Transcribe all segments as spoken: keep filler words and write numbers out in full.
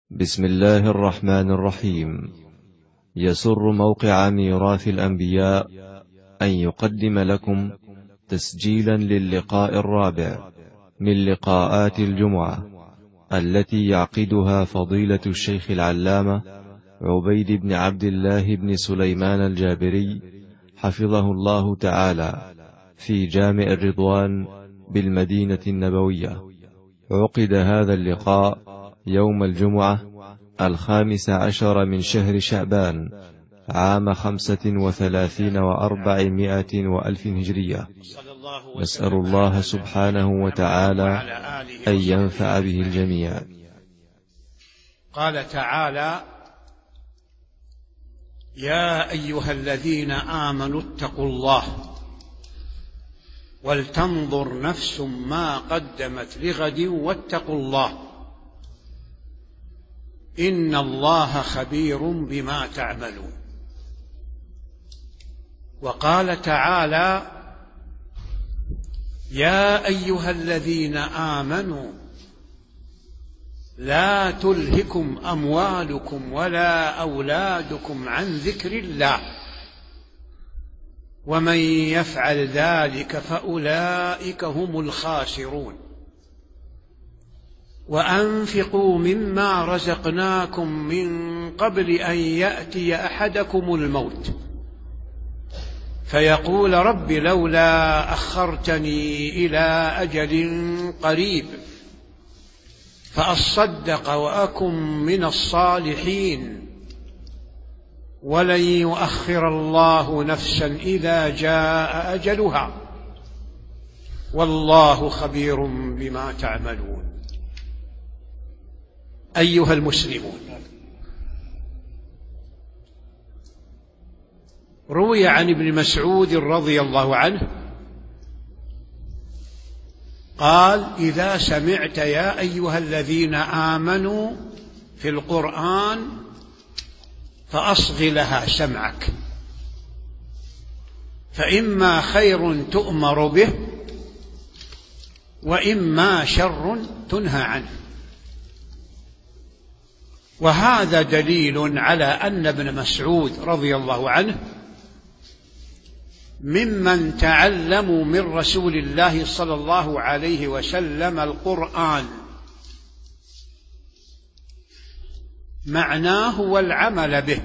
بسم الله الرحمن الرحيم. يسر موقع ميراث الأنبياء أن يقدم لكم تسجيلا للقاء الرابع من لقاءات الجمعة التي يعقدها فضيلة الشيخ العلامة عبيد بن عبد الله بن سليمان الجابري حفظه الله تعالى في جامع الرضوان بالمدينة النبوية. عقد هذا اللقاء يوم الجمعة الخامس عشر من شهر شعبان عام خمسة وثلاثين وأربعمائة وألف هجرية. نسأل الله سبحانه وتعالى أن ينفع به الجميع. قال تعالى: يا أيها الذين آمنوا اتقوا الله ولتنظر نفس ما قدمت لغد واتقوا الله إن الله خبير بما تعملون. وقال تعالى: يا أيها الذين آمنوا لا تلهكم أموالكم ولا أولادكم عن ذكر الله ومن يفعل ذلك فأولئك هم الخاسرون. وأنفقوا مما رزقناكم من قبل أن يأتي أحدكم الموت فيقول رب لولا أخرتني إلى أجل قريب فأصدق وأكن من الصالحين ولن يؤخر الله نفسا إذا جاء أجلها والله خبير بما تعملون. أيها المسلمون، روي عن ابن مسعود رضي الله عنه قال: إذا سمعت يا أيها الذين آمنوا في القرآن فأصغ لها سمعك فإما خير تؤمر به وإما شر تنهى عنه. وهذا دليل على أن ابن مسعود رضي الله عنه ممن تعلموا من رسول الله صلى الله عليه وسلم القرآن معناه والعمل به.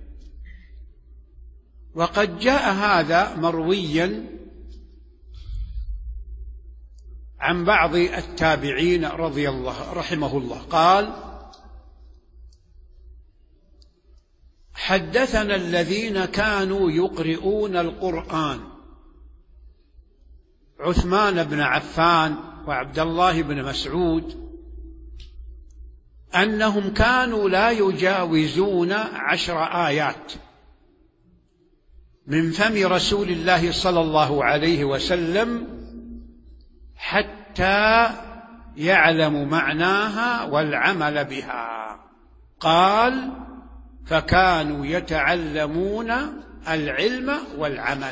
وقد جاء هذا مرويا عن بعض التابعين رضي الله رحمه الله قال: حدثنا الذين كانوا يقرؤون القرآن عثمان بن عفان وعبد الله بن مسعود أنهم كانوا لا يجاوزون عشر آيات من فم رسول الله صلى الله عليه وسلم حتى يعلموا معناها والعمل بها. قال: فكانوا يتعلمون العلم والعمل.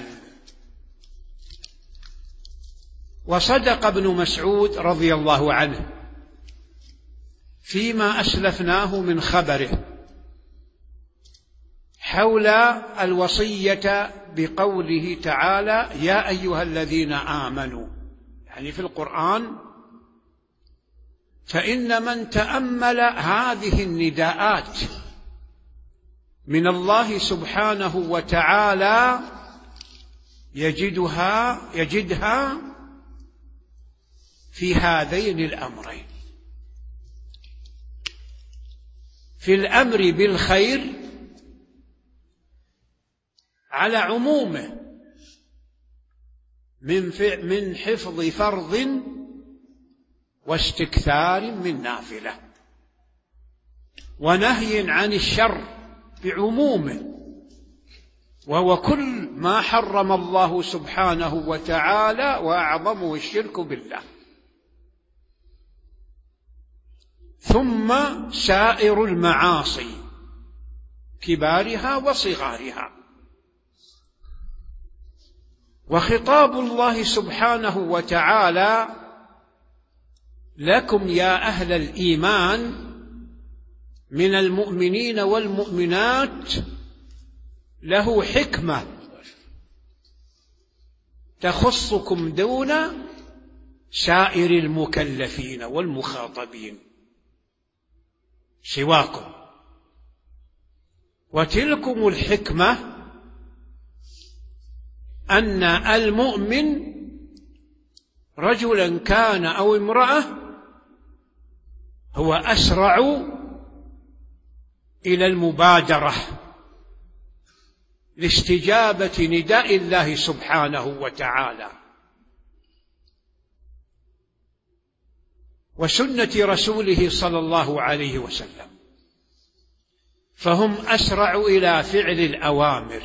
وصدق ابن مسعود رضي الله عنه فيما أسلفناه من خبره حول الوصية بقوله تعالى: يا أيها الذين آمنوا، يعني في القرآن. فإن من تأمل هذه النداءات من الله سبحانه وتعالى يجدها يجدها في هذين الأمرين: في الأمر بالخير على عمومه من من حفظ فرض واستكثار من نافلة، ونهي عن الشر بعمومه وهو كل ما حرم الله سبحانه وتعالى وأعظمه الشرك بالله، ثم سائر المعاصي كبارها وصغارها. وخطاب الله سبحانه وتعالى لكم يا أهل الإيمان من المؤمنين والمؤمنات له حكمة تخصكم دون سائر المكلفين والمخاطبين سواكم، وتلكم الحكمة أن المؤمن رجلا كان أو امرأة هو أسرع إلى المبادرة لاستجابة نداء الله سبحانه وتعالى وسنة رسوله صلى الله عليه وسلم، فهم أسرع إلى فعل الأوامر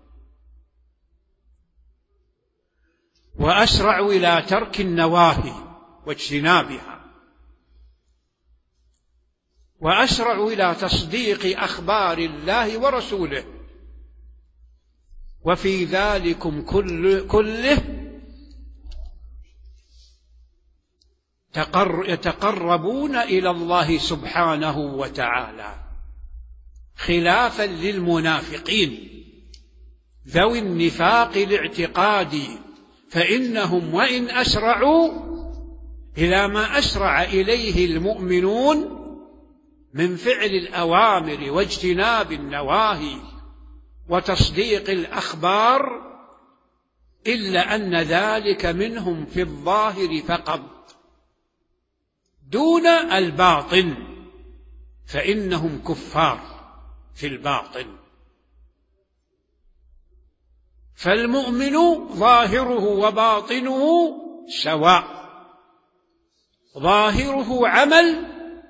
وأسرع إلى ترك النواهي واجتنابها، وأسرع إلى تصديق أخبار الله ورسوله، وفي ذلكم كل كله يتقربون إلى الله سبحانه وتعالى، خلافا للمنافقين ذوي النفاق الاعتقادي، فإنهم وإن أسرعوا إلى ما أسرع إليه المؤمنون من فعل الأوامر واجتناب النواهي وتصديق الأخبار، إلا أن ذلك منهم في الظاهر فقط دون الباطن، فإنهم كفار في الباطن. فالمؤمن ظاهره وباطنه سواء، ظاهره عمل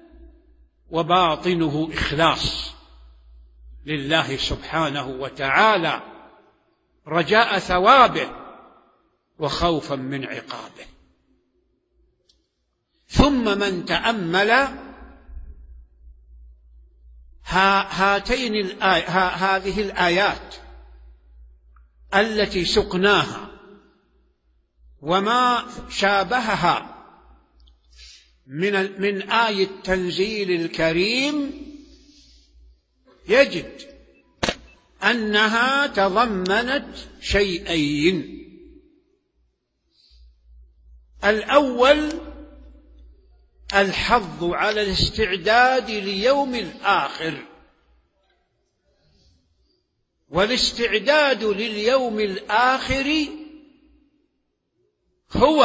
وباطنه إخلاص لله سبحانه وتعالى، رجاء ثوابه وخوفا من عقابه. ثم من تأمل هاتين الآي... هذه الآيات التي سقناها وما شابهها من من آية التنزيل الكريم، يجد أنها تضمنت شيئين: الأول الحظ على الاستعداد ليوم الآخر، والاستعداد لليوم الآخر هو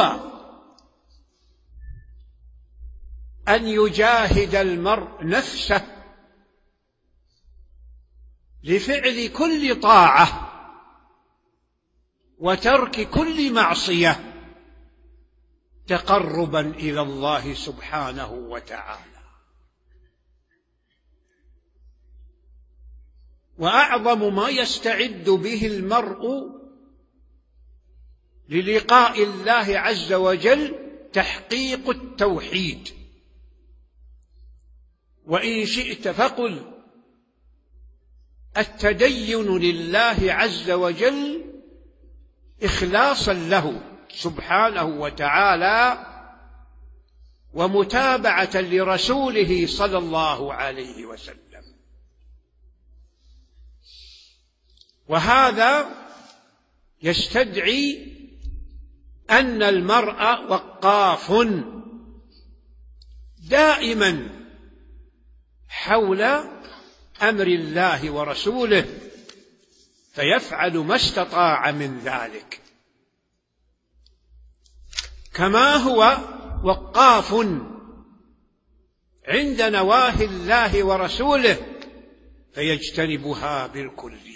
أن يجاهد المرء نفسه لفعل كل طاعة وترك كل معصية تقربا إلى الله سبحانه وتعالى. وأعظم ما يستعد به المرء للقاء الله عز وجل تحقيق التوحيد، وإن شئت فقل التدين لله عز وجل إخلاصا له سبحانه وتعالى ومتابعة لرسوله صلى الله عليه وسلم. وهذا يستدعي أن المرء وقاف دائما حول أمر الله ورسوله، فيفعل ما استطاع من ذلك، كما هو وقاف عند نواهي الله ورسوله فيجتنبها بالكلية.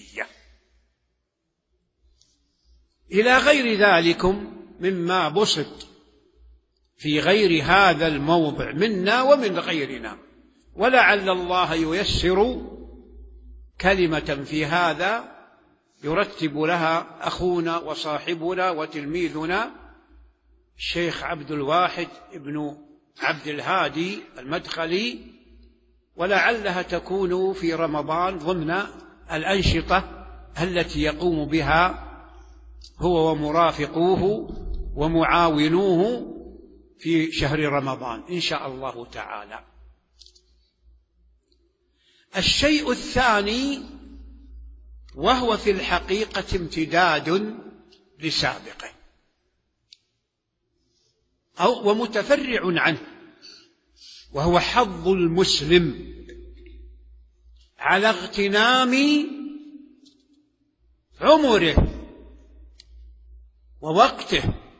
إلى غير ذلكم مما بسط في غير هذا الموضع منا ومن غيرنا، ولعل الله ييسر كلمة في هذا يرتب لها أخونا وصاحبنا وتلميذنا الشيخ عبد الواحد ابن عبد الهادي المدخلي، ولعلها تكون في رمضان ضمن الأنشطة التي يقوم بها هو ومرافقوه ومعاونوه في شهر رمضان إن شاء الله تعالى. الشيء الثاني، وهو في الحقيقة امتداد لسابقه أو ومتفرع عنه، وهو حظ المسلم على اغتنام عمره ووقته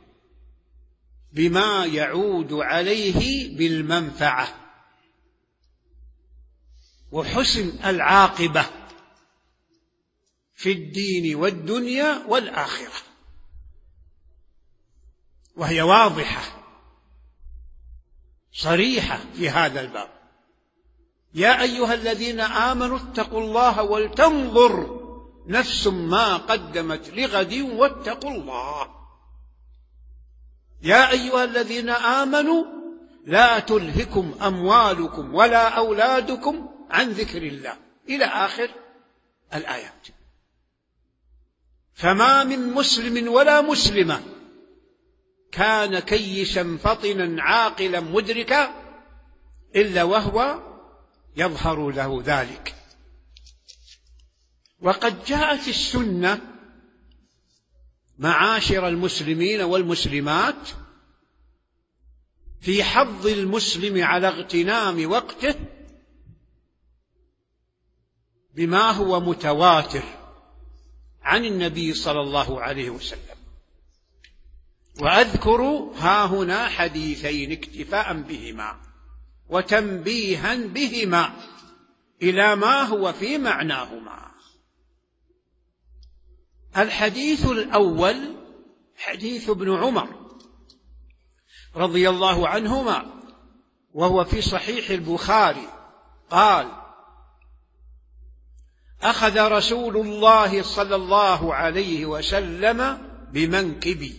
بما يعود عليه بالمنفعة وحسن العاقبة في الدين والدنيا والآخرة، وهي واضحة صريحة في هذا الباب. يا أيها الذين آمنوا اتقوا الله ولتنظر نفس ما قدمت لغد واتقوا الله. يا أيها الذين آمنوا لا تلهكم أموالكم ولا أولادكم عن ذكر الله، إلى آخر الآيات. فما من مسلم ولا مسلمة كان كيسا فطنا عاقلا مدركا إلا وهو يظهر له ذلك. وقد جاءت السنة معاشر المسلمين والمسلمات في حظ المسلم على اغتنام وقته بما هو متواتر عن النبي صلى الله عليه وسلم. وأذكر ها هنا حديثين اكتفاء بهما وتنبيها بهما إلى ما هو في معناهما. الحديث الأول حديث ابن عمر رضي الله عنهما، وهو في صحيح البخاري، قال: أخذ رسول الله صلى الله عليه وسلم بمنكبي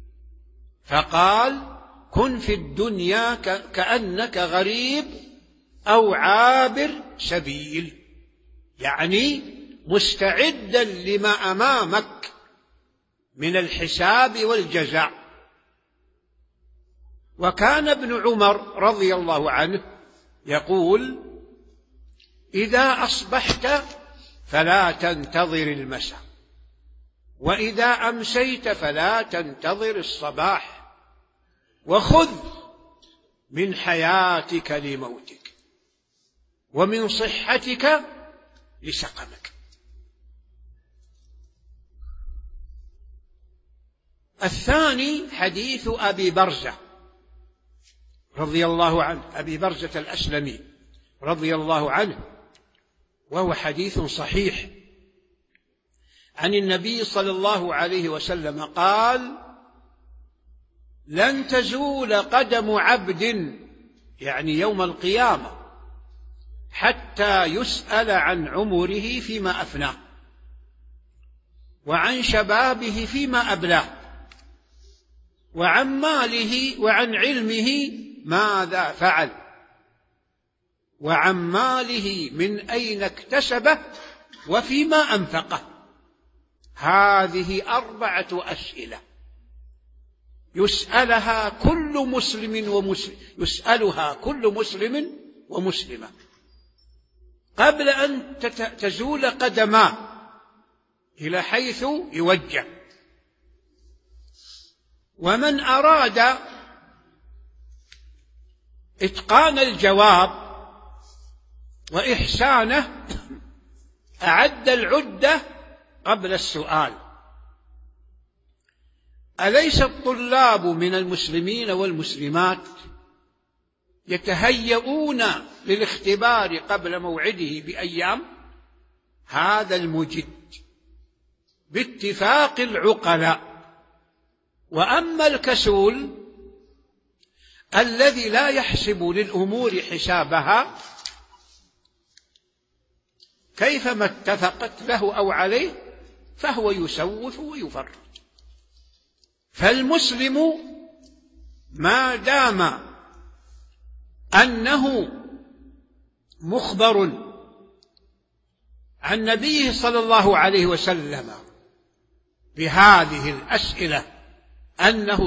فقال: كن في الدنيا كأنك غريب أو عابر سبيل، يعني مستعدا لما أمامك من الحساب والجزاء. وكان ابن عمر رضي الله عنه يقول: إذا أصبحت فلا تنتظر المساء، وإذا أمسيت فلا تنتظر الصباح، وخذ من حياتك لموتك ومن صحتك لسقمك. الثاني حديث أبي برزة رضي الله عنه، أبي برزة الأسلمي رضي الله عنه، وهو حديث صحيح عن النبي صلى الله عليه وسلم قال: لن تزول قدم عبد، يعني يوم القيامة، حتى يسأل عن عمره فيما أفناه، وعن شبابه فيما أبلاه، وعن ماله وعن علمه ماذا فعل، وعن ماله من أين اكتسبه وفيما أنفقه. هذه أربعة أسئلة يسألها كل مسلم ومسلم يسألها كل مسلم ومسلمة قبل أن تزول قدماه إلى حيث يوجه. ومن أراد إتقان الجواب وإحسانه أعد العدة قبل السؤال. أليس الطلاب من المسلمين والمسلمات يتهيئون للاختبار قبل موعده بأيام؟ هذا المجد باتفاق العقلاء. وأما الكسول الذي لا يحسب للأمور حسابها كيفما اتفقت له أو عليه فهو يسوف ويفرط. فالمسلم ما دام أنه مخبر عن نبيه صلى الله عليه وسلم بهذه الأسئلة أنه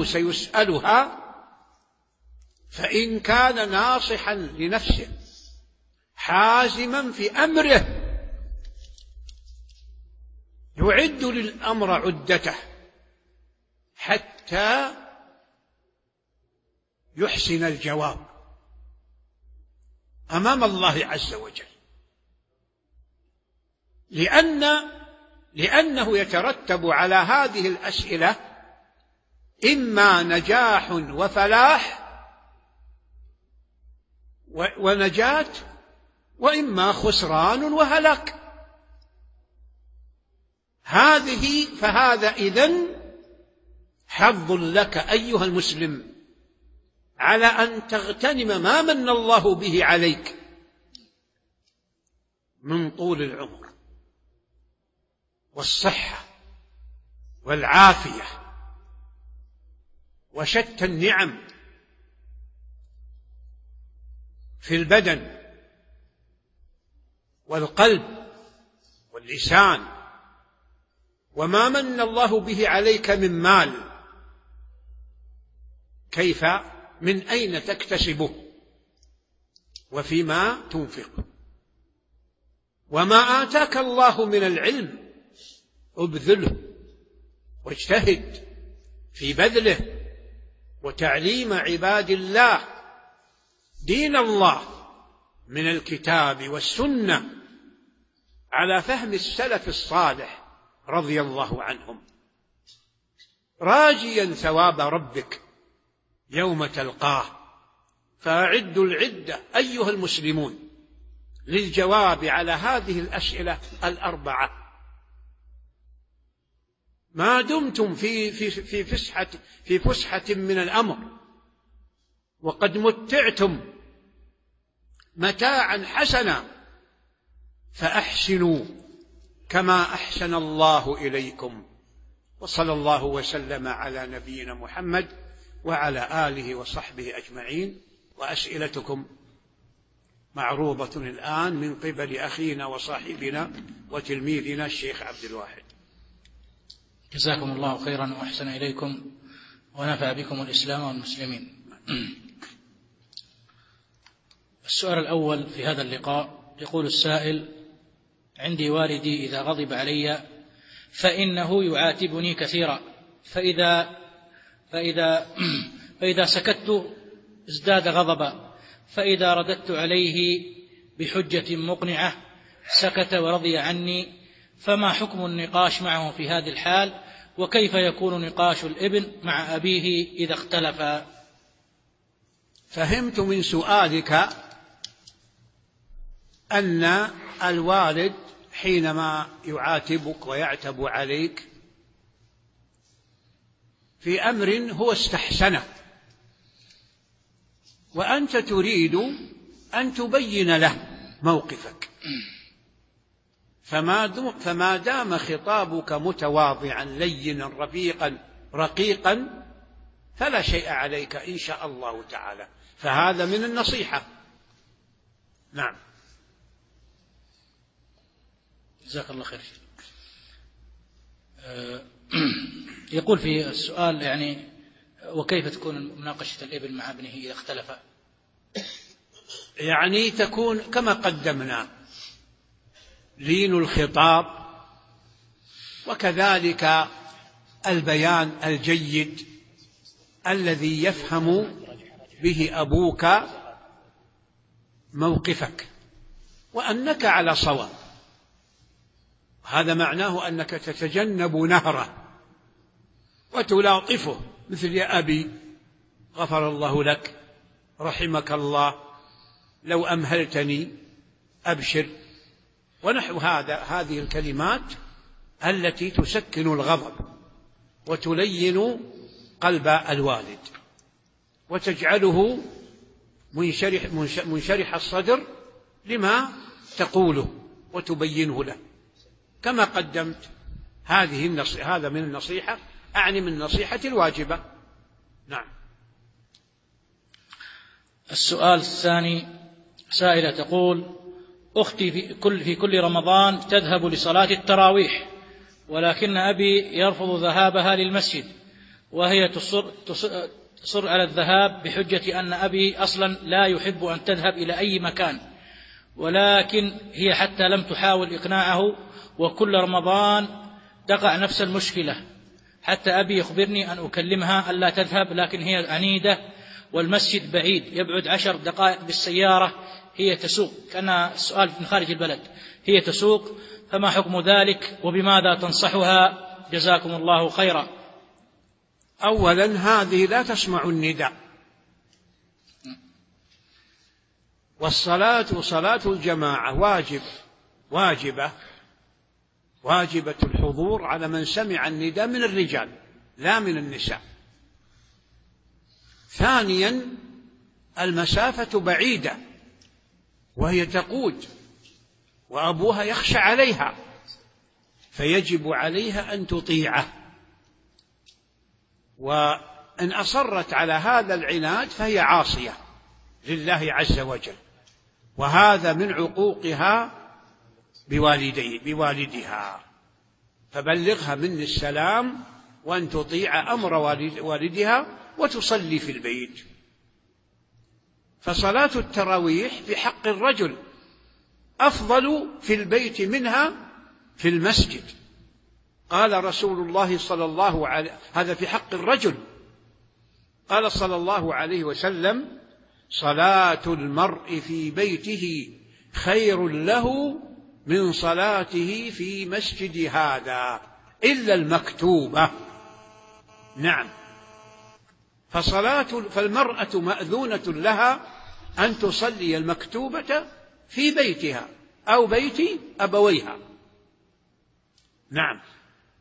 سيسألها، فإن كان ناصحا لنفسه حازما في أمره، يعد للأمر عدته حتى يحسن الجواب أمام الله عز وجل، لأن لأنه يترتب على هذه الأسئلة إما نجاح وفلاح ونجاة، وإما خسران وهلاك. هذه فهذا إذن حظ لك أيها المسلم على أن تغتنم ما من الله به عليك من طول العمر والصحة والعافية وشتى النعم في البدن والقلب واللسان، وما من الله به عليك من مال، كيف من أين تكتسبه وفيما تنفق، وما آتاك الله من العلم ابذله واجتهد في بذله وتعليم عباد الله دين الله من الكتاب والسنة على فهم السلف الصالح رضي الله عنهم، راجيا ثواب ربك يوم تلقاه. فأعدوا العدة أيها المسلمون للجواب على هذه الأسئلة الأربعة ما دمتم في في في فسحة في فسحة من الأمر، وقد متعتم متاعا حسنا، فأحسنوا كما أحسن الله إليكم. وصلى الله وسلم على نبينا محمد وعلى آله وصحبه أجمعين. وأسئلتكم معروضة الآن من قبل أخينا وصاحبنا وتلميذنا الشيخ عبد الواحد. جزاكم الله خيرا وأحسن إليكم ونفع بكم الإسلام والمسلمين. السؤال الأول في هذا اللقاء، يقول السائل: عندي والدي إذا غضب علي فإنه يعاتبني كثيرا، فإذا فإذا فإذا سكت ازداد غضبا، فإذا رددت عليه بحجة مقنعة سكت ورضي عني، فما حكم النقاش معه في هذه الحال؟ وكيف يكون نقاش الابن مع أبيه إذا اختلفا؟ فهمت من سؤالك أن الوالد حينما يعاتبك ويعتب عليك في أمر هو استحسنه وأنت تريد أن تبين له موقفك، فما دام خطابك متواضعا لينا رفيقا رقيقا فلا شيء عليك إن شاء الله تعالى، فهذا من النصيحة. نعم. جزاك الله خير. يقول في السؤال يعني: وكيف تكون مناقشة الابن مع ابنه إذا اختلف؟ يعني تكون كما قدمنا، لين الخطاب، وكذلك البيان الجيد الذي يفهم به أبوك موقفك وأنك على صواب. هذا معناه أنك تتجنب نهره وتلاطفه، مثل: يا أبي غفر الله لك، رحمك الله، لو أمهلتني أبشر، ونحو هذا. هذه الكلمات التي تسكن الغضب وتلين قلب الوالد وتجعله منشرح, منشرح الصدر لما تقوله وتبينه له كما قدمت. هذه النصيحة، هذا من النصيحة، أعني من النصيحة الواجبة. نعم. السؤال الثاني، سائلة تقول: أختي في كل, في كل رمضان تذهب لصلاة التراويح، ولكن أبي يرفض ذهابها للمسجد، وهي تصر, تصر, تصر على الذهاب بحجة أن أبي أصلا لا يحب أن تذهب إلى أي مكان، ولكن هي حتى لم تحاول إقناعه، وكل رمضان تقع نفس المشكلة، حتى أبي يخبرني أن أكلمها ألا تذهب، لكن هي عنيدة والمسجد بعيد يبعد عشر دقائق بالسيارة، هي تسوق، كان السؤال من خارج البلد، هي تسوق، فما حكم ذلك وبماذا تنصحها؟ جزاكم الله خيرا. أولا هذه لا تسمع النداء، والصلاة وصلاة الجماعة واجب واجبة واجبة الحضور على من سمع النداء من الرجال لا من النساء. ثانيا المسافة بعيدة وهي تقود وأبوها يخشى عليها، فيجب عليها أن تطيعه، وإن أصرت على هذا العناد فهي عاصية لله عز وجل، وهذا من عقوقها بوالدي بوالدها، فبلغها مني السلام وأن تطيع أمر والدها وتصلي في البيت. فصلاة التراويح في حق الرجل أفضل في البيت منها في المسجد. قال رسول الله صلى الله عليه هذا في حق الرجل، قال صلى الله عليه وسلم: صلاة المرء في بيته خير له من صلاته في مسجد هذا إلا المكتوبة. نعم، فصلاة فالمرأة مأذونة لها أن تصلي المكتوبة في بيتها أو بيت أبويها. نعم.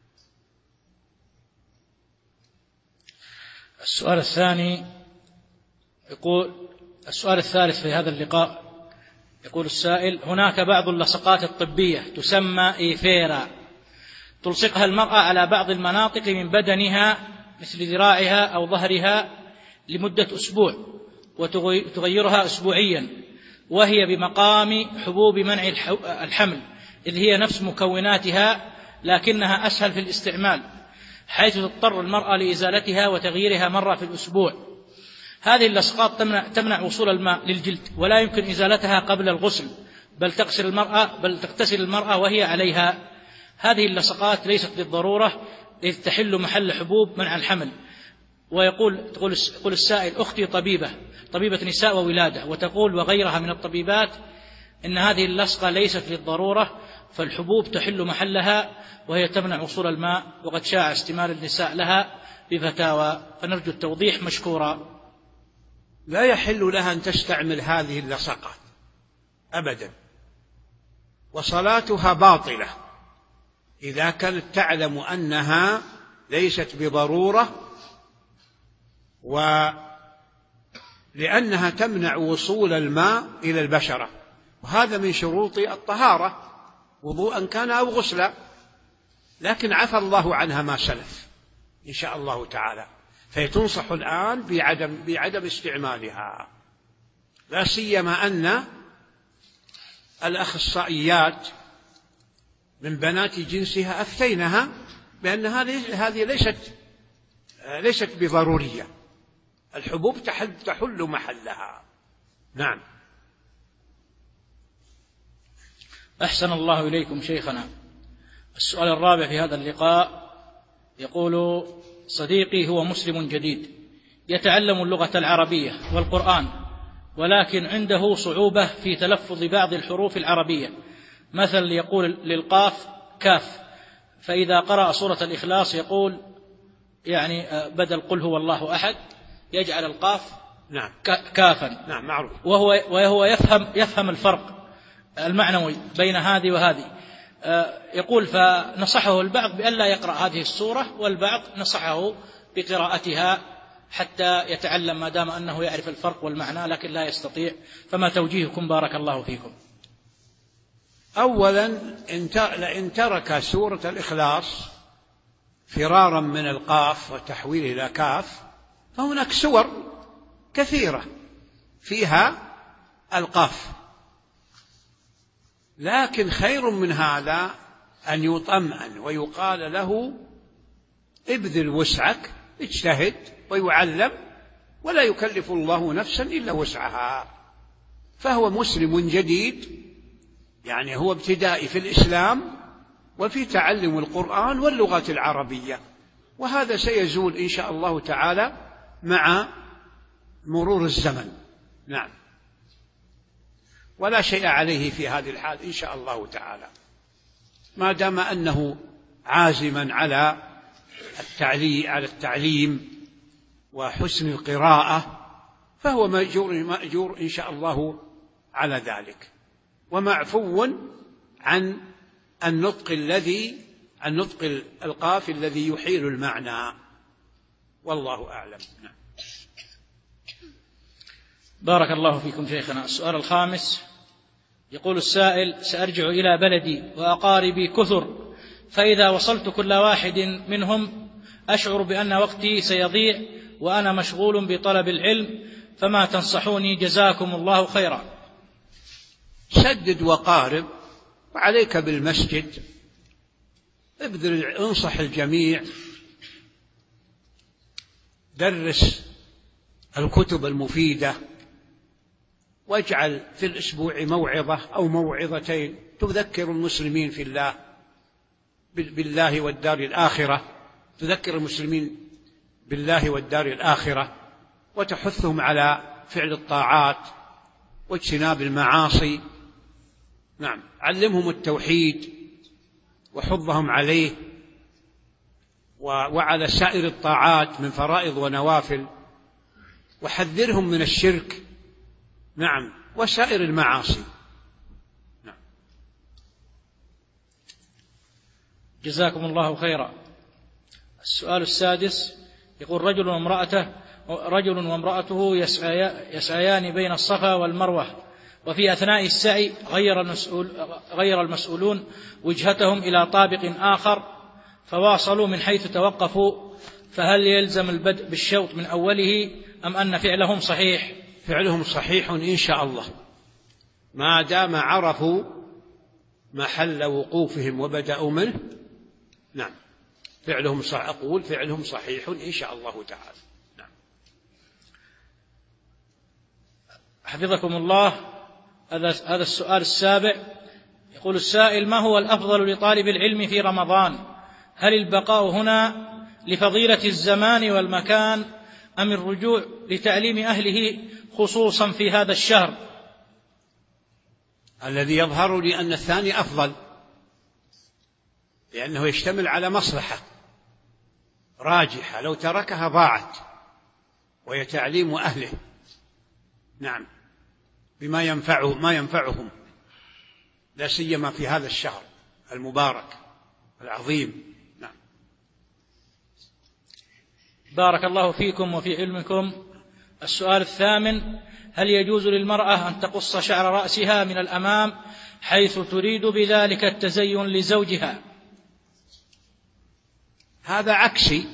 السؤال الثاني يقول السؤال الثالث في هذا اللقاء، يقول السائل: هناك بعض اللصقات الطبية تسمى إيفيرا تلصقها المرأة على بعض المناطق من بدنها مثل ذراعها أو ظهرها لمدة أسبوع وتغيرها أسبوعيا، وهي بمقام حبوب منع الحمل، إذ هي نفس مكوناتها لكنها أسهل في الاستعمال، حيث تضطر المرأة لإزالتها وتغييرها مرة في الأسبوع. هذه اللصقات تمنع, تمنع وصول الماء للجلد، ولا يمكن إزالتها قبل الغسل، بل تغسل المرأة بل تغتسل المرأة وهي عليها. هذه اللصقات ليست للضرورة، إذ تحل محل حبوب منع الحمل. ويقول تقول يقول السائل: أختي طبيبة طبيبة نساء وولادة، وتقول وغيرها من الطبيبات إن هذه اللصقة ليست للضرورة، فالحبوب تحل محلها وهي تمنع وصول الماء، وقد شاع استعمال النساء لها بفتاوى، فنرجو التوضيح مشكورا. لا يحل لها أن تستعمل هذه اللصقات أبدا، وصلاتها باطلة إذا كانت تعلم أنها ليست بضرورة، ولأنها تمنع وصول الماء إلى البشرة، وهذا من شروط الطهارة وضوءا كان أو غسلا، لكن عفى الله عنها ما سلف إن شاء الله تعالى، فيتنصح الآن بعدم, بعدم استعمالها، لا سيما أن الأخصائيات من بنات جنسها أفتينها بأن هذه ليست ليست بضرورية، الحبوب تحل, تحل محلها. نعم. أحسن الله إليكم شيخنا. السؤال الرابع في هذا اللقاء يقول: صديقي هو مسلم جديد يتعلم اللغة العربية والقرآن، ولكن عنده صعوبة في تلفظ بعض الحروف العربية، مثل يقول للقاف كاف، فإذا قرأ سورة الإخلاص يقول يعني بدل قل هو الله أحد يجعل القاف نعم كافا. نعم معروف. وهو وهو يفهم يفهم الفرق المعنوي بين هذه وهذه. يقول فنصحه البعض بأن لا يقرأ هذه السورة، والبعض نصحه بقراءتها حتى يتعلم ما دام أنه يعرف الفرق والمعنى، لكن لا يستطيع، فما توجيهكم بارك الله فيكم؟ أولا إن ترك سورة الإخلاص فرارا من القاف وتحويله إلى كاف، فهناك سور كثيرة فيها القاف، لكن خير من هذا أن يطمئن ويقال له ابذل وسعك، اجتهد ويعلم، ولا يكلف الله نفسا إلا وسعها. فهو مسلم جديد يعني هو ابتدائي في الإسلام وفي تعلم القرآن واللغة العربية، وهذا سيزول إن شاء الله تعالى مع مرور الزمن. نعم، ولا شيء عليه في هذه الحال إن شاء الله تعالى، ما دام أنه عازما على التعليم على التعليم وحسن القراءة فهو مأجور مأجور إن شاء الله على ذلك، ومعفو عن النطق الذي النطق القافي الذي يحيل المعنى، والله أعلم. نعم. بارك الله فيكم شيخنا. السؤال الخامس يقول السائل: سأرجع إلى بلدي وأقاربي كثر، فإذا وصلت كل واحد منهم أشعر بأن وقتي سيضيع وأنا مشغول بطلب العلم، فما تنصحوني جزاكم الله خيرا؟ سدد وقارب، وعليك بالمسجد، ابذل انصح الجميع، درس الكتب المفيدة، واجعل في الأسبوع موعظة أو موعظتين تذكر المسلمين في الله بالله والدار الآخرة، تذكر المسلمين بالله والدار الآخرة، وتحثهم على فعل الطاعات واجتناب المعاصي. نعم، علمهم التوحيد وحضهم عليه وعلى سائر الطاعات من فرائض ونوافل، وحذرهم من الشرك. نعم، وسائر المعاصي. نعم. جزاكم الله خيرا. السؤال السادس يقول: رجل وامرأته رجل وامرأته يسعيان بين الصفا والمروة، وفي أثناء السعي غير المسؤول غير المسؤولون وجهتهم إلى طابق آخر فواصلوا من حيث توقفوا، فهل يلزم البدء بالشوط من أوله أم أن فعلهم صحيح؟ فعلهم صحيح إن شاء الله، ما دام عرفوا محل وقوفهم وبدأوا منه. نعم، فعلهم صح أقول فعلهم صحيح إن شاء الله تعالى. نعم. حفظكم الله. هذا السؤال السابع يقول السائل: ما هو الأفضل لطالب العلم في رمضان؟ هل البقاء هنا لفضيلة الزمان والمكان أم الرجوع لتعليم أهله خصوصا في هذا الشهر؟ الذي يظهر لي أن الثاني أفضل، لأنه يشتمل على مصلحة راجحة، لو تركها ضاعت، وهي تعليم أهله. نعم، بما ينفعه ما ينفعهم، لا سيما في هذا الشهر المبارك العظيم. نعم. بارك الله فيكم وفي علمكم. السؤال الثامن: هل يجوز للمرأة أن تقص شعر رأسها من الأمام حيث تريد بذلك التزين لزوجها؟ هذا عكسي،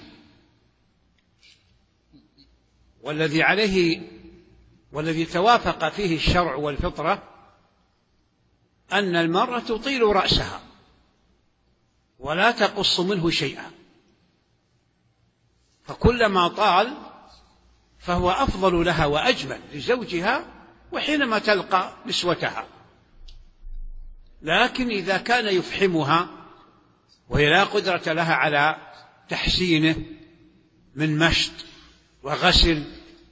والذي عليه والذي توافق فيه الشرع والفطرة أن المرأة تطيل رأسها ولا تقص منه شيئا، فكلما طال فهو أفضل لها وأجمل لزوجها وحينما تلقى نسوتها. لكن إذا كان يفحمها وهي لا قدرة لها على تحسينه من مشط وغسل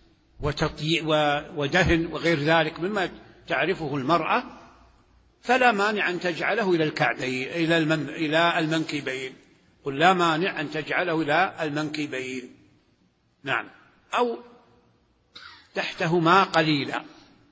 ودهن وغير ذلك مما تعرفه المرأة، فلا مانع أن تجعله إلى الكعبين إلى المنكبين، قل لا مانع أن تجعله إلى المنكبين. نعم، أو تحتهما قليلا.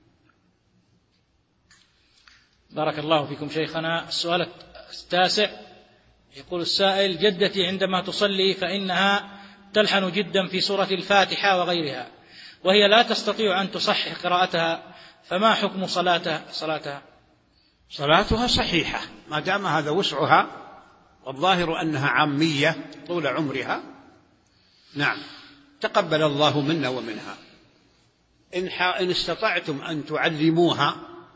بارك الله فيكم شيخنا. السؤال التاسع يقول السائل: جدتي عندما تصلي فإنها تلحن جدا في سورة الفاتحة وغيرها، وهي لا تستطيع أن تصحح قراءتها، فما حكم صلاتها صلاتها صلاتها صحيحة ما دام هذا وسعها، والظاهر أنها عامية طول عمرها. نعم، تقبل الله منا ومنها. إن استطعتم أن تعلموها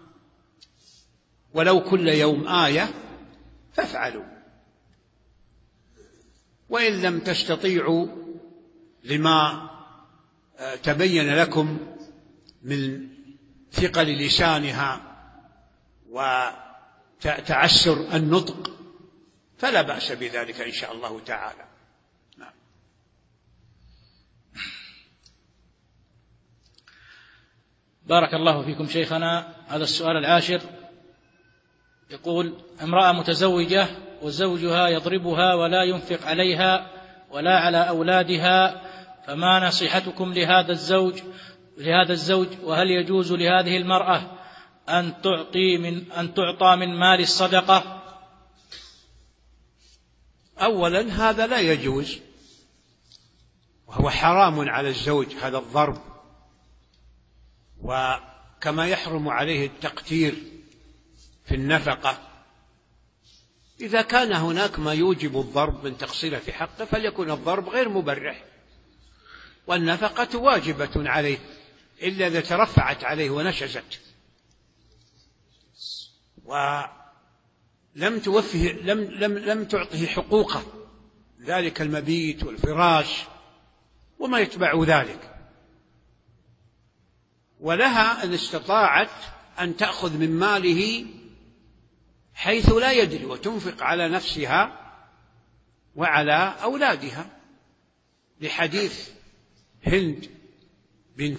ولو كل يوم آية فافعلوا، وإن لم تستطيعوا لما تبين لكم من ثقل لسانها تعسر النطق، فلا بأس بذلك إن شاء الله تعالى. نعم. بارك الله فيكم شيخنا. هذا السؤال العاشر يقول: امرأة متزوجة وزوجها يضربها ولا ينفق عليها ولا على أولادها، فما نصيحتكم لهذا الزوج لهذا الزوج وهل يجوز لهذه المرأة أن تعطي من أن تعطى من مال الصدقة؟ أولا هذا لا يجوز، وهو حرام على الزوج هذا الضرب، وكما يحرم عليه التقتير في النفقة. إذا كان هناك ما يوجب الضرب من تقصيره في حقه فليكن الضرب غير مبرح، والنفقة واجبة عليه إلا إذا ترفعت عليه ونشزت ولم توفه لم لم لم تعطه حقوقه، ذلك المبيت والفراش وما يتبع ذلك. ولها إن استطاعت أن تأخذ من ماله حيث لا يدري وتنفق على نفسها وعلى أولادها، لحديث هند بنت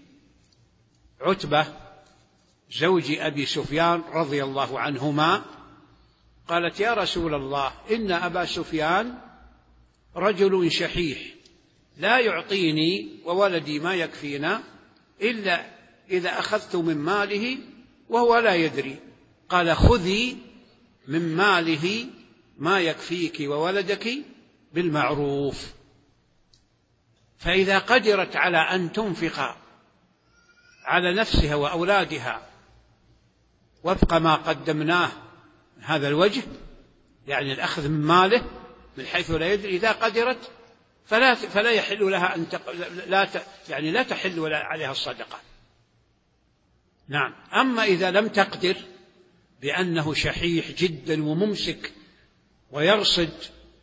عتبة زوج أبي سفيان رضي الله عنهما، قالت: يا رسول الله، إن أبا سفيان رجل شحيح لا يعطيني وولدي ما يكفينا إلا إذا أخذت من ماله وهو لا يدري. قال: خذي من ماله ما يكفيك وولدك بالمعروف. فإذا قدرت على أن تنفق على نفسها وأولادها وفق ما قدمناه من هذا الوجه، يعني الأخذ من ماله من حيث لا يدري، إذا قدرت فلا فلا يحل لها أن تق... لا ت... يعني لا تحل عليها الصدقة. نعم. أما إذا لم تقدر بأنه شحيح جدا وممسك ويرصد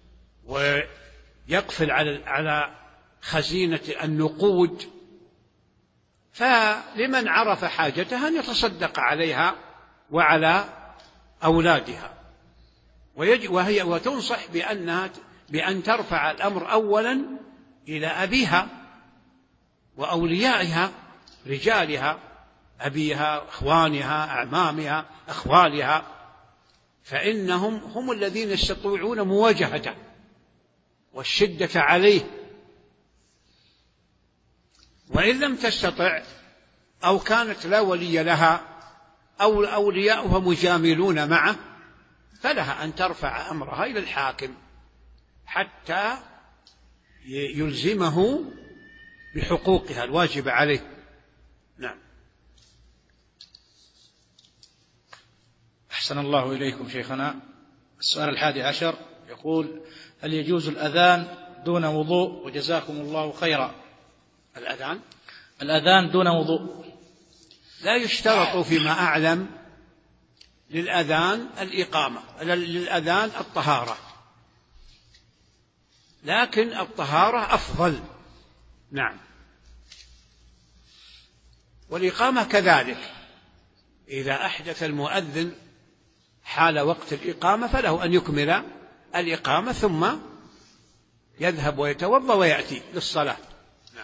ويقفل على على خزينة النقود، فلمن عرف حاجتها أن يتصدق عليها وعلى أولادها. وهي وتنصح بأنها بأن ترفع الأمر أولا إلى أبيها وأوليائها رجالها، أبيها، أخوانها، أعمامها، أخوالها، فإنهم هم الذين يستطيعون مواجهته والشدة عليه. وإن لم تستطع أو كانت لا ولي لها أو أولياؤها مجاملون معه، فلها أن ترفع أمرها إلى الحاكم حتى يلزمه بحقوقها الواجبة عليه. نعم. أحسن الله إليكم شيخنا. السؤال الحادي عشر يقول: هل يجوز الأذان دون وضوء؟ وجزاكم الله خيرا. الأذان الأذان دون وضوء لا يشترط فيما أعلم للأذان الإقامة، للأذان الطهارة، لكن الطهارة أفضل. نعم. والإقامة كذلك، إذا أحدث المؤذن حال وقت الإقامة فله أن يكمل الإقامة ثم يذهب ويتوضأ ويأتي للصلاة. نعم.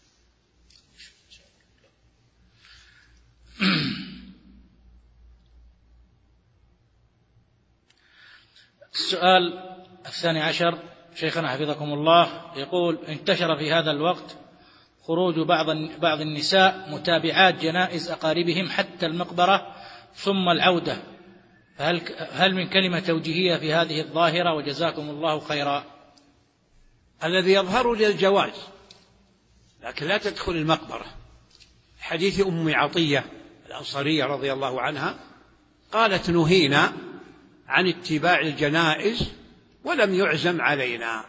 السؤال الثاني عشر شيخنا حفظكم الله يقول: انتشر في هذا الوقت خروج بعض بعض النساء متابعات جنائز أقاربهم حتى المقبرة ثم العودة، فهل هل من كلمة توجيهية في هذه الظاهرة؟ وجزاكم الله خيرا. الذي يظهر للجواز، لكن لا تدخل المقبرة. حديث أم عطية الأنصارية رضي الله عنها قالت: نهينا عن اتباع الجنائز ولم يعزم علينا.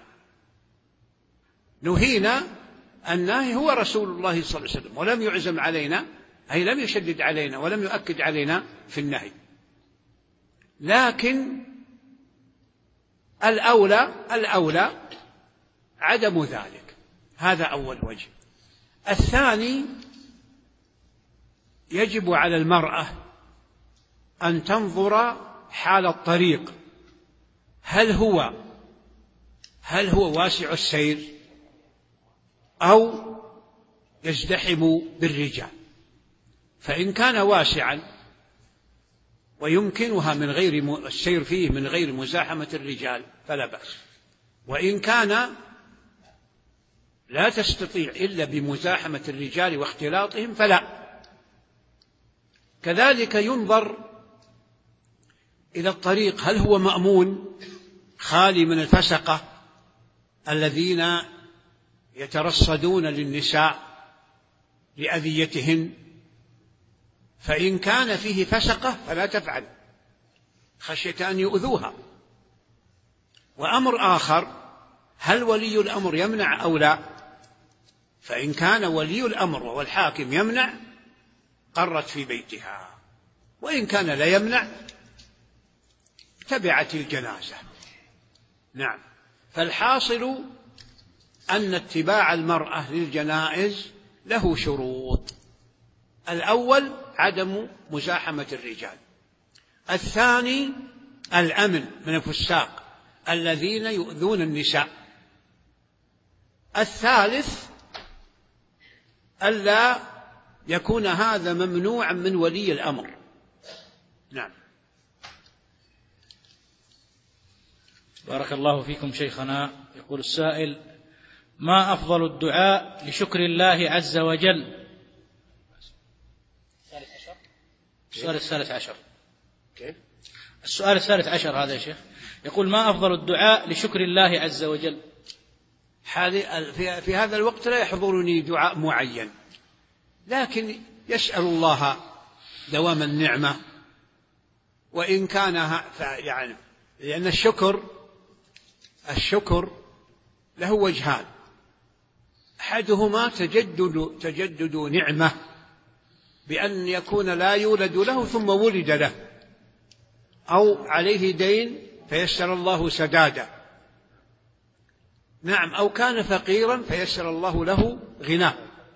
نهينا، الناهي هو رسول الله صلى الله عليه وسلم، ولم يعزم علينا أي لم يشدد علينا ولم يؤكد علينا في النهي. لكن الأولى الأولى عدم ذلك، هذا أول وجه. الثاني، يجب على المرأة أن تنظر حال الطريق هل هو هل هو واسع السير أو يزدحم بالرجال. فإن كان واسعا ويمكنها من غير السير فيه من غير مزاحمة الرجال فلا بأس، وإن كان لا تستطيع إلا بمزاحمة الرجال واختلاطهم فلا. كذلك ينظر إلى الطريق هل هو مأمون خالي من الفسقة الذين يترصدون للنساء لأذيتهن، فإن كان فيه فسقة فلا تفعل خشية أن يؤذوها. وأمر آخر هل ولي الأمر يمنع أو لا، فإن كان ولي الأمر وهو الحاكم يمنع قرت في بيتها، وإن كان لا يمنع تبعت الجنازة. نعم. فالحاصل أن اتباع المرأة للجنائز له شروط. الأول عدم مزاحمة الرجال، الثاني الأمن من الفساق الذين يؤذون النساء، الثالث ألا يكون هذا ممنوعا من ولي الأمر. نعم. بارك الله فيكم شيخنا. يقول السائل: ما أفضل الدعاء لشكر الله عز وجل؟ السؤال الثالث عشر. السؤال الثالث عشر هذا يا شيخ. يقول: ما أفضل الدعاء لشكر الله عز وجل؟ في هذا الوقت لا يحضرني دعاء معين، لكن يسأل الله دوام النعمة، وإن كان يعني لأن الشكر الشكر له وجهان: أحدهما تجدد تجدد نعمة بأن يكون لا يولد له ثم ولد له، أو عليه دين فيسر الله سداده. نعم. أو كان فقيرا فيسر الله له غناه،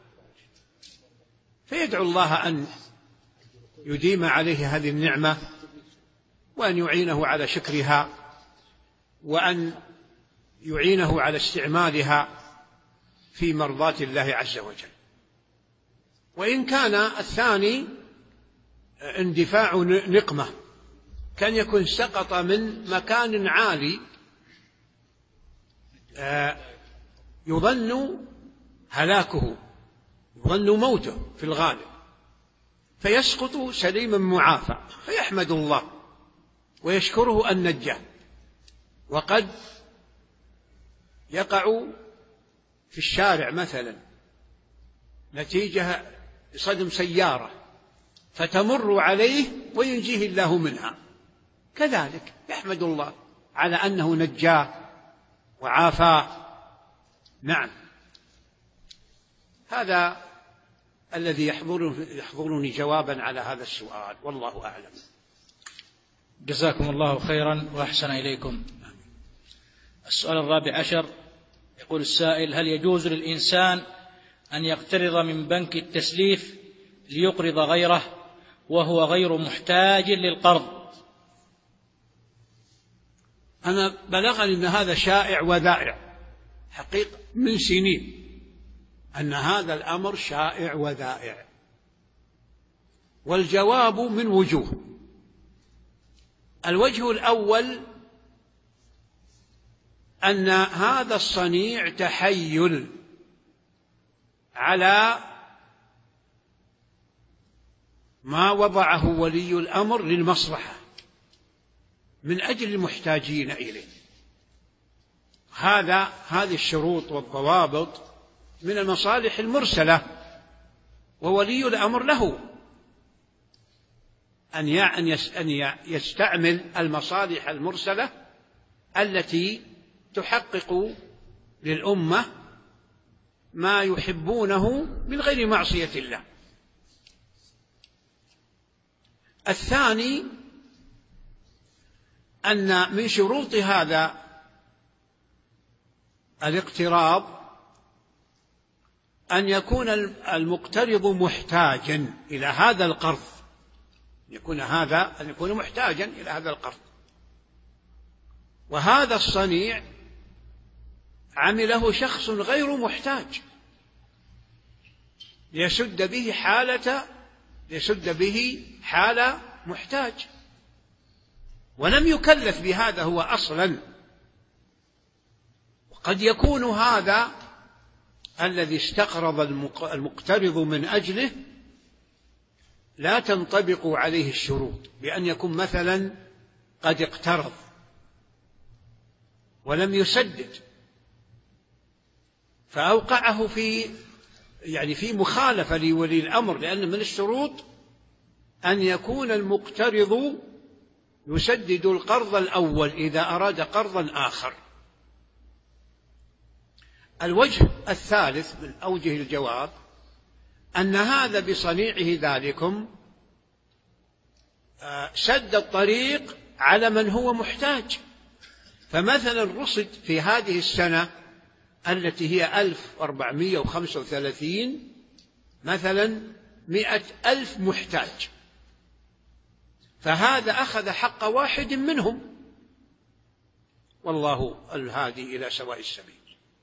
فيدعو الله أن يديم عليه هذه النعمة وأن يعينه على شكرها وأن يعينه على استعمالها في مرضاة الله عز وجل. وإن كان الثاني اندفاع نقمة، كان يكون سقط من مكان عالي يظن هلاكه، يظن موته في الغالب، فيسقط سليما معافى، فيحمد الله ويشكره أن نجاه. وقد يقع في الشارع مثلا نتيجة صدم سيارة فتمر عليه وينجيه الله منها، كذلك يحمد الله على أنه نجاه وعافاه. نعم. هذا الذي يحضرني جوابا على هذا السؤال، والله أعلم. جزاكم الله خيرا وأحسن إليكم. السؤال الرابع عشر. يقول السائل: هل يجوز للإنسان أن يقترض من بنك التسليف ليقرض غيره وهو غير محتاج للقرض؟ أنا بلغني أن هذا شائع وذائع حقيقة من سنين، أن هذا الأمر شائع وذائع، والجواب من وجوه. الوجه الأول أن هذا الصنيع تحيل على ما وضعه ولي الأمر للمصلحة من أجل المحتاجين إليه. هذا هذه الشروط والضوابط من المصالح المرسلة، وولي الأمر له أن يستعمل المصالح المرسلة التي تحقق للأمة ما يحبونه من غير معصية الله. الثاني أن من شروط هذا الاقتراض أن يكون المقترض محتاجا إلى هذا القرض، يكون هذا أن يكون محتاجا إلى هذا القرض. وهذا الصنيع عمله شخص غير محتاج ليسد به حالة ليسد به حال محتاج، ولم يكلف بهذا هو أصلا. وقد يكون هذا الذي استقرض المقترض من أجله لا تنطبق عليه الشروط، بأن يكون مثلا قد اقترض ولم يسدد، فأوقعه في يعني في مخالفة لولي الأمر، لأن من الشروط أن يكون المقترض يسدد القرض الأول إذا أراد قرضا آخر. الوجه الثالث من أوجه الجواب أن هذا بصنيعه ذلكم سد الطريق على من هو محتاج. فمثلا رصد في هذه السنة التي هي ألف وأربعمائة وخمسة وثلاثين مثلا مئة ألف محتاج، فهذا أخذ حق واحد منهم، والله الهادي إلى سواء السبيل.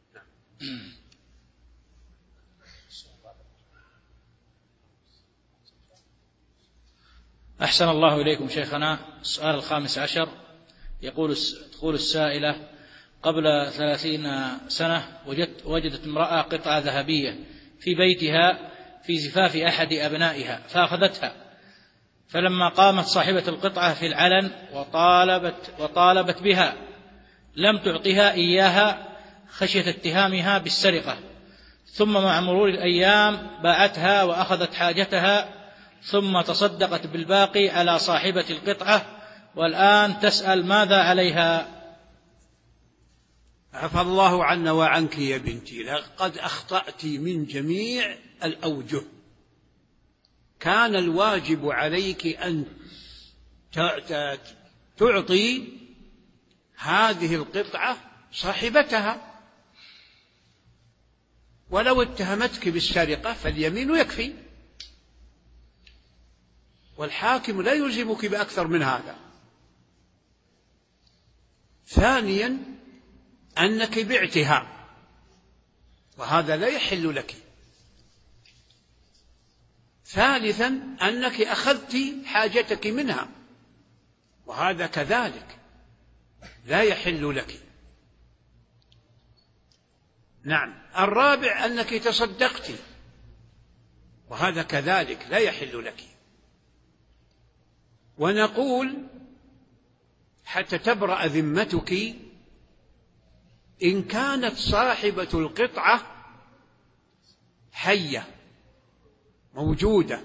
أحسن الله إليكم شيخنا. السؤال الخامس عشر يقول تقول السائلة: قبل ثلاثين سنة وجدت وجدت امرأة قطعة ذهبية في بيتها في زفاف أحد أبنائها فأخذتها، فلما قامت صاحبة القطعة في العلن وطالبت, وطالبت بها لم تعطها إياها خشية اتهامها بالسرقة، ثم مع مرور الأيام باعتها وأخذت حاجتها ثم تصدقت بالباقي على صاحبة القطعة، والآن تسأل ماذا عليها؟ عفى الله عنا وعنك يا بنتي، لقد أخطأت من جميع الأوجه. كان الواجب عليك أن تعطي هذه القطعة صاحبتها، ولو اتهمتك بالسرقة فاليمين يكفي، والحاكم لا يلزمك بأكثر من هذا. ثانيا أنك بعتها وهذا لا يحل لك. ثالثا أنك أخذت حاجتك منها وهذا كذلك لا يحل لك. نعم. الرابع أنك تصدقت وهذا كذلك لا يحل لك. ونقول حتى تبرأ ذمتك إن كانت صاحبة القطعة حية موجودة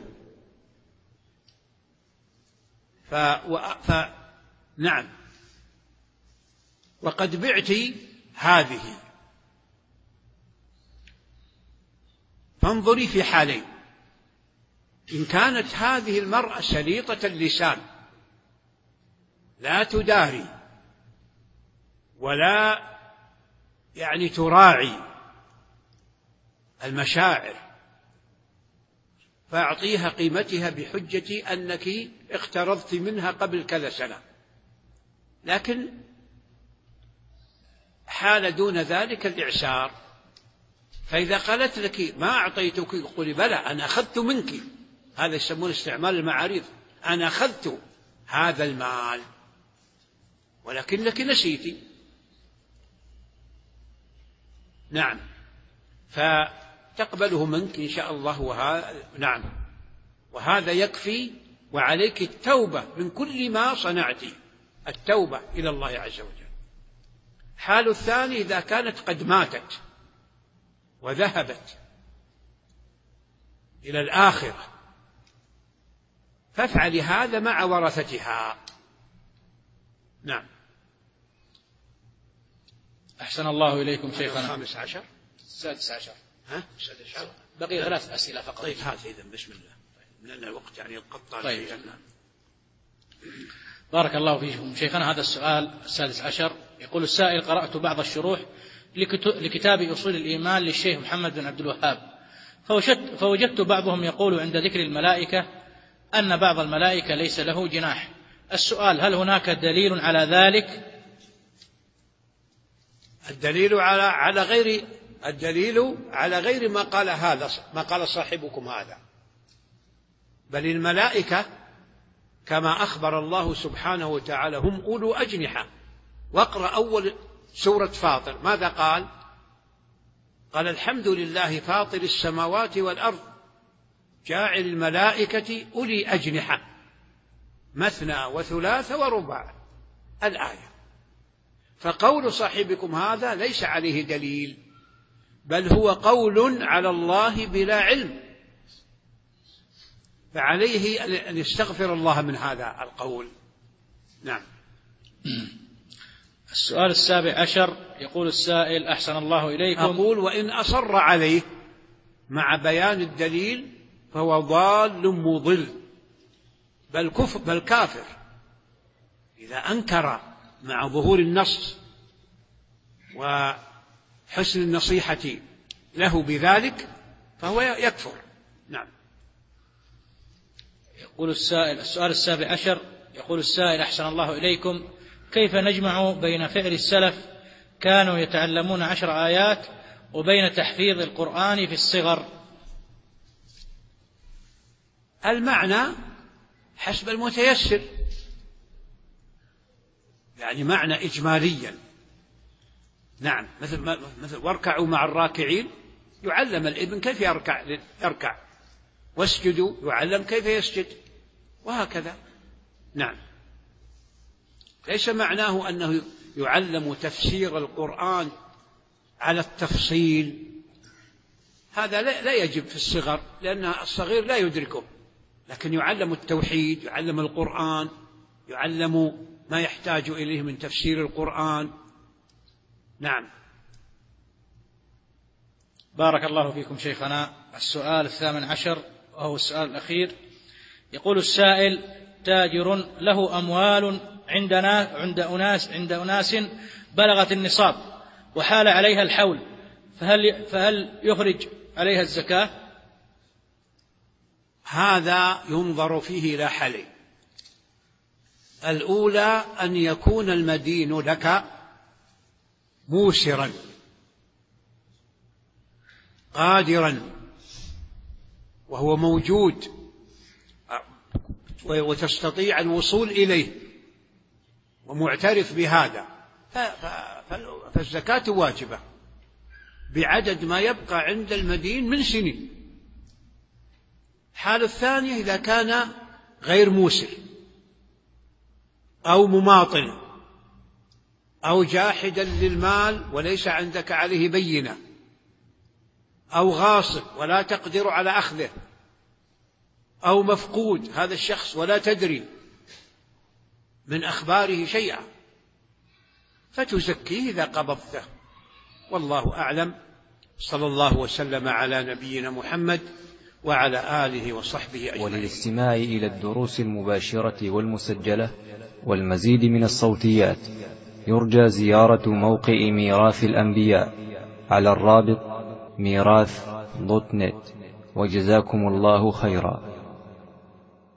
ف... و... ف... نعم وقد بعت هذه، فانظري في حالين: إن كانت هذه المرأة سليطة اللسان لا تداري ولا يعني تراعي المشاعر، فأعطيها قيمتها بحجة أنك اقترضت منها قبل كذا سنة. لكن حال دون ذلك الإعسار، فإذا قالت لك ما أعطيتك قولي بلى أنا أخذت منك، هذا يسمون استعمال المعاريض، أنا أخذت هذا المال ولكنك نسيتي. نعم، فتقبله منك إن شاء الله. وهذا نعم وهذا يكفي، وعليك التوبة من كل ما صنعت، التوبة إلى الله عز وجل. حال الثاني إذا كانت قد ماتت وذهبت إلى الآخرة فافعل هذا مع ورثتها. نعم. أحسن الله إليكم شيخنا. الخامس عشر السادس عشر ها السادس عشر بقي ثلاث أسئلة فقط. طيب هذا إذن بسم الله، لأن الوقت يعني القطع. طيب. بارك الله فيكم شيخنا. هذا السؤال السادس عشر يقول السائل: قرأت بعض الشروح لكتاب أصول الإيمان للشيخ محمد بن عبد الوهاب، فوجدت, فوجدت بعضهم يقول عند ذكر الملائكة أن بعض الملائكة ليس له جناح. السؤال: هل هناك دليل على ذلك؟ الدليل على على غير الدليل على غير ما قال هذا ما قال صاحبكم هذا، بل الملائكة كما أخبر الله سبحانه وتعالى هم أولو أجنحة. واقرأ أول سورة فاطر ماذا قال؟ قال: الحمد لله فاطر السماوات والأرض جاعل الملائكة أولي أجنحة مثنى وثلاث ورباع، الآية. فقول صاحبكم هذا ليس عليه دليل، بل هو قول على الله بلا علم، فعليه أن يستغفر الله من هذا القول. نعم. السؤال السابع عشر، يقول السائل: أحسن الله إليكم. أقول: وإن أصر عليه مع بيان الدليل فهو ضال مضل، بل كفر بل كافر. إذا أنكر مع ظهور النص وحسن النصيحة له بذلك فهو يكفر. نعم. يقول السائل: السؤال السابع عشر، يقول السائل: أحسن الله إليكم، كيف نجمع بين فعل السلف كانوا يتعلمون عشر آيات وبين تحفيظ القرآن في الصغر؟ المعنى حسب المتيسر، يعني معنى إجماليا. نعم، مثل مثل واركعوا مع الراكعين، يعلم الابن كيف يركع يركع، واسجدوا يعلم كيف يسجد، وهكذا. نعم. ليس معناه أنه يعلم تفسير القرآن على التفصيل، هذا لا يجب في الصغر، لأن الصغير لا يدركه، لكن يعلم التوحيد، يعلم القرآن، يعلم ما يحتاج إليه من تفسير القرآن. نعم. بارك الله فيكم شيخنا. السؤال الثامن عشر وهو السؤال الأخير، يقول السائل: تاجر له أموال عندنا عند أناس عند أناس بلغت النصاب وحال عليها الحول، فهل فهل يخرج عليها الزكاة؟ هذا ينظر فيه إلى حالين: الأولى أن يكون المدين لك موسرا قادرا وهو موجود وتستطيع الوصول إليه ومعترف بهذا، فالزكاة واجبة بعدد ما يبقى عند المدين من سنين. الحالة الثانية إذا كان غير موسر أو مماطل أو جاحدا للمال وليس عندك عليه بينة، أو غاصب ولا تقدر على أخذه، أو مفقود هذا الشخص ولا تدري من أخباره شيئا، فتزكيه إذا قبضته. والله أعلم. صلى الله وسلم على نبينا محمد وعلى آله وصحبه أجمعين. وللاستماع إلى الدروس المباشرة والمسجلة والمزيد من الصوتيات يرجى زيارة موقع ميراث الأنبياء على الرابط ميراث دوت نت. وجزاكم الله خيرا.